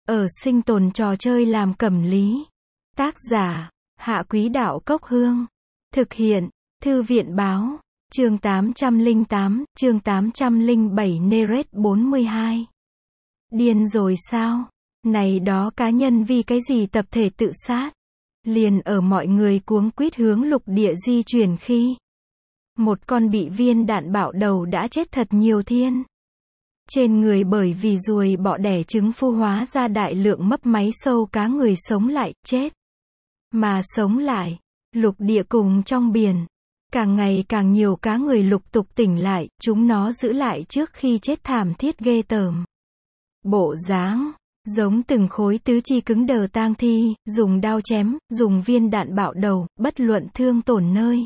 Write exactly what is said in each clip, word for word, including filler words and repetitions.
ở sinh tồn trò chơi làm cẩm lý. Tác giả, Hạ Quý Đạo Cốc Hương. Thực hiện, Thư viện Báo. Chương tám trăm lẻ tám, chương tám trăm lẻ bảy Neret bốn mươi hai. Điên rồi sao? Này đó cá nhân vì cái gì tập thể tự sát? Liền ở mọi người cuống quýt hướng lục địa di chuyển khi một con bị viên đạn bạo đầu đã chết thật nhiều thiên. Trên người bởi vì ruồi bọ đẻ trứng phu hóa ra đại lượng mấp máy sâu cá người sống lại, chết. Mà sống lại, lục địa cùng trong biển. Càng ngày càng nhiều cá người lục tục tỉnh lại, chúng nó giữ lại trước khi chết thảm thiết ghê tởm. Bộ dáng, giống từng khối tứ chi cứng đờ tang thi, dùng đao chém, dùng viên đạn bạo đầu, bất luận thương tổn nơi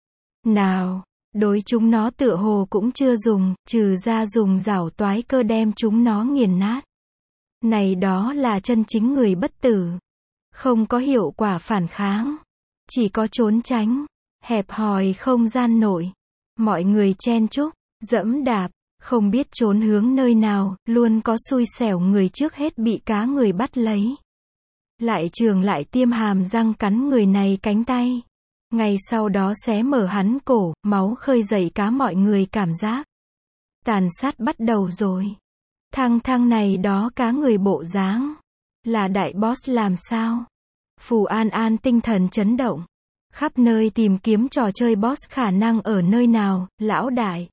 nào. Đối chúng nó tựa hồ cũng chưa dùng, trừ ra dùng rảo toái cơ đem chúng nó nghiền nát. Này đó là chân chính người bất tử. Không có hiệu quả phản kháng. Chỉ có trốn tránh. Hẹp hòi không gian nội. Mọi người chen chúc, dẫm đạp, không biết trốn hướng nơi nào, luôn có xui xẻo người trước hết bị cá người bắt lấy. Lại trường lại tiêm hàm răng cắn người này cánh tay. Ngày sau đó xé mở hắn cổ, máu khơi dậy cá mọi người cảm giác. Tàn sát bắt đầu rồi. Thăng thăng này đó cá người bộ dáng. Là đại boss làm sao? Phù An An tinh thần chấn động. Khắp nơi tìm kiếm trò chơi boss khả năng ở nơi nào, lão đại.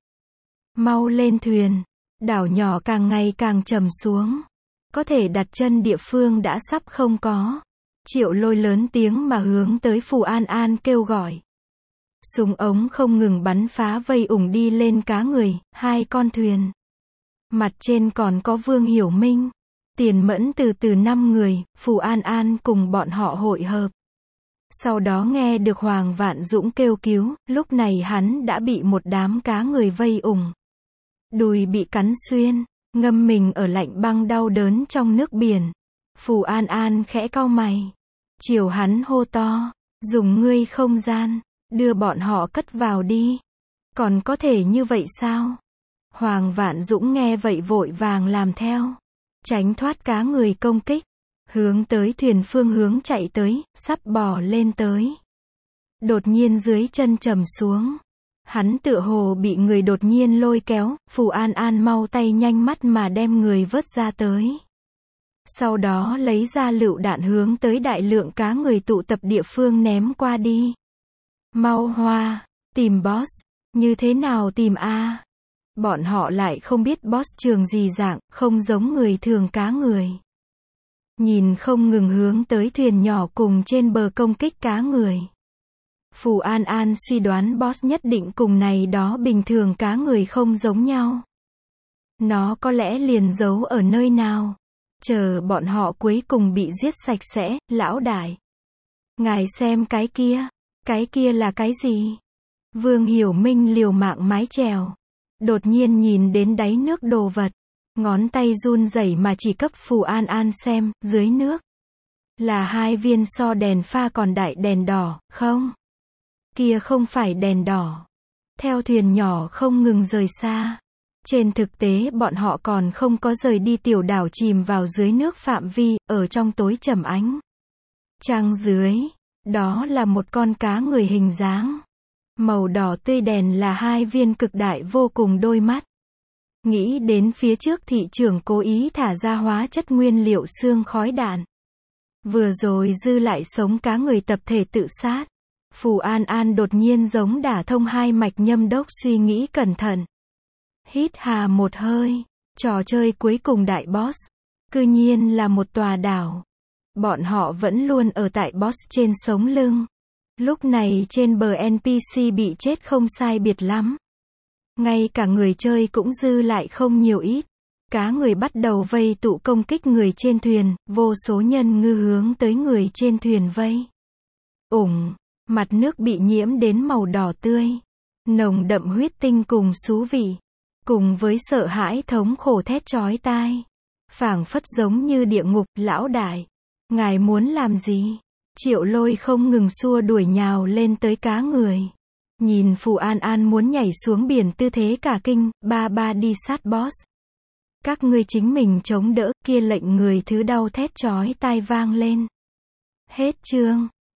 Mau lên thuyền. Đảo nhỏ càng ngày càng trầm xuống. Có thể đặt chân địa phương đã sắp không có. Triệu Lôi lớn tiếng mà hướng tới Phù An An kêu gọi. Súng ống không ngừng bắn phá vây ủng đi lên cá người, hai con thuyền. Mặt trên còn có Vương Hiểu Minh. Tiền Mẫn từ từ năm người, Phù An An cùng bọn họ hội hợp. Sau đó nghe được Hoàng Vạn Dũng kêu cứu, lúc này hắn đã bị một đám cá người vây ủng. Đùi bị cắn xuyên, ngâm mình ở lạnh băng đau đớn trong nước biển. Phù An An khẽ cau mày. Chiều hắn hô to, dùng ngươi không gian, đưa bọn họ cất vào đi. Còn có thể như vậy sao? Hoàng Vạn Dũng nghe vậy vội vàng làm theo. Tránh thoát cá người công kích. Hướng tới thuyền phương hướng chạy tới, sắp bò lên tới. Đột nhiên dưới chân trầm xuống. Hắn tựa hồ bị người đột nhiên lôi kéo, Phù An An mau tay nhanh mắt mà đem người vớt ra tới. Sau đó lấy ra lựu đạn hướng tới đại lượng cá người tụ tập địa phương ném qua đi. Mau Hoa, tìm boss, như thế nào tìm a? Bọn họ lại không biết boss trường gì dạng, không giống người thường cá người. Nhìn không ngừng hướng tới thuyền nhỏ cùng trên bờ công kích cá người. Phù An An suy đoán boss nhất định cùng này đó bình thường cá người không giống nhau. Nó có lẽ liền giấu ở nơi nào. Chờ bọn họ cuối cùng bị giết sạch sẽ, lão đại. Ngài xem cái kia. Cái kia là cái gì? Vương Hiểu Minh liều mạng mái chèo. Đột nhiên nhìn đến đáy nước đồ vật. Ngón tay run rẩy mà chỉ cấp Phù An An xem, dưới nước. Là hai viên so đèn pha còn đại đèn đỏ, không? Kia không phải đèn đỏ. Theo thuyền nhỏ không ngừng rời xa. Trên thực tế bọn họ còn không có rời đi tiểu đảo chìm vào dưới nước phạm vi, ở trong tối trầm ánh. Trăng dưới, đó là một con cá người hình dáng. Màu đỏ tươi đèn là hai viên cực đại vô cùng đôi mắt. Nghĩ đến phía trước thị trưởng cố ý thả ra hóa chất nguyên liệu xương khói đạn. Vừa rồi dư lại sống cá người tập thể tự sát. Phù An An đột nhiên giống đả thông hai mạch nhâm đốc suy nghĩ cẩn thận. Hít hà một hơi. Trò chơi cuối cùng đại boss. Cư nhiên là một tòa đảo. Bọn họ vẫn luôn ở tại boss trên sống lưng. Lúc này trên bờ en pê xê bị chết không sai biệt lắm. Ngay cả người chơi cũng dư lại không nhiều ít. Cá người bắt đầu vây tụ công kích người trên thuyền, vô số nhân ngư hướng tới người trên thuyền vây. Ủng, mặt nước bị nhiễm đến màu đỏ tươi. Nồng đậm huyết tinh cùng xú vị. Cùng với sợ hãi thống khổ thét chói tai. Phảng phất giống như địa ngục, lão đại. Ngài muốn làm gì? Triệu Lôi không ngừng xua đuổi nhào lên tới cá người. Nhìn Phù An An muốn nhảy xuống biển tư thế cả kinh, ba ba đi sát boss. Các ngươi chính mình chống đỡ, kia lệnh người thứ đau thét chói tai vang lên. Hết chương.